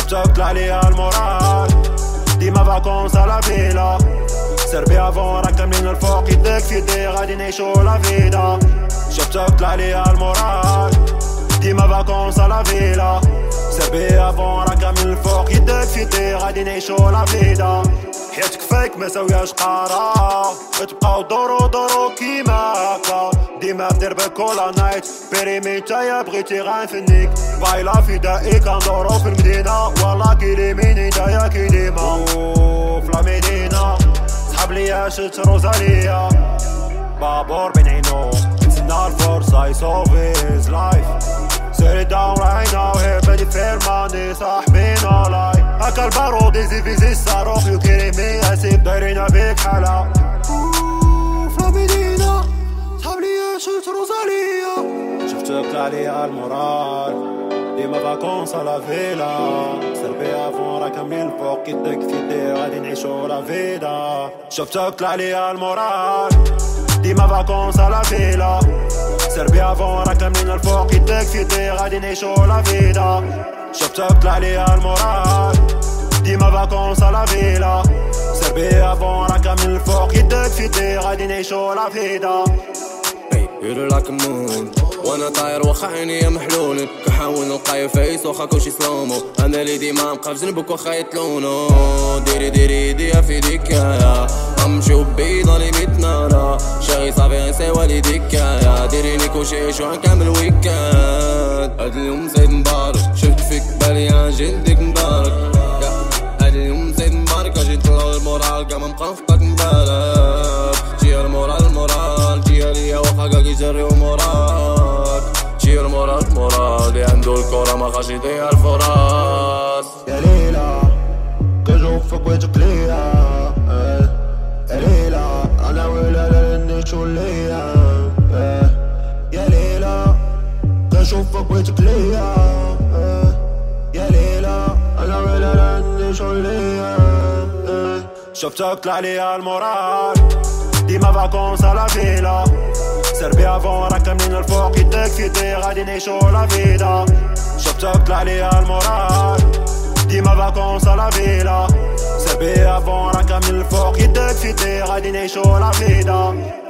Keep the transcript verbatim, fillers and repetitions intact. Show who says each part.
Speaker 1: شفتك طلع لي المورال ديما فاكونس على فيلا سير بيها فون راك كاملين الفوق يدك في يدي غادي نعيشو لا فيدا شفتك طلع لي المورال ديما فاكونس على فيلا سير بيها فون راك كاملين الفوق يدك في يدي غادي نعيشو لا فيدا حياتك فيك ما ساوياش قرار تبقاو دورو دورو كيما هكا ديما في دربك كولا نايت بيريمي نتايا بغيتي غنفنيك بايلا فدائي كندورو في المدينة والله كيلي ميني نتايا كيليما في لا مدينة سحب ليا شت روزاليا بابور بين عينو نتسنى الفرصة يسوفيز لايف سيري داون راي ناو هير بدي فيرماني صاحبينا لاي هكا البارود يزي فيزي الصاروخ يكريمي اسيب دايرين بيك حلا في لا مدينة سحب ليا شت روزاليا شفتك طلع لي المورال ديما فاكونس على فيلا سير بيها فون راك كاملين فوق يدك في يدي غادي نعيشو لا فيدا شفتك طلع لي المورال ديما فاكونس على فيلا سير بيها فون راك كاملين الفوق يدك في يدي غادي نعيشو لا فيدا شفتك طلع لي المورال ديما فاكونس على فيلا سير بيها فون راك كاملين الفوق يدك في يدي غادي نعيشو لا فيدا
Speaker 2: يدير لك مون وانا طاير واخا عينيا محلولين كنحاول نلقى فايس واخا كلشي سلومو انا اللي ديما نبقى في جنبك واخا يتلونو ديري ديري يديا في ديكايا غنمشيو بيضا لي ميتنارا شاغي صافي غنساي والديكايا ديريني كوشيش وغنكمل ويكاند هاد اليوم زيد مبارك شفت فيك بالي جلدك مبارك هاد اليوم زيد مبارك اجي نطلعو المورال كاع مبقى نفقك مبارك جي المورال المورال جي ليا واخا كاع كيجريو موراك جي المورال المورال اللي عندو الكورة ما خاش يضيع الفرص
Speaker 1: يا ليلى كنشوفك وجهك ليا يا ليلى انا ولا لاني توليا يا ليلى كنشوفك وجهك ليا يا ليلى انا ولا لاني توليا شفتك طلع لي المورال ديما فاكونس على فيلا سير بيها فون راك كاملين الفوق يدك في يدي غادي نعيشو لا فيدا شفتك طلع لي المورال ديما فاكونس على فيلا سير بيها فون راك كاملين الفوق يدك في يدي غادي نعيشو لا فيدا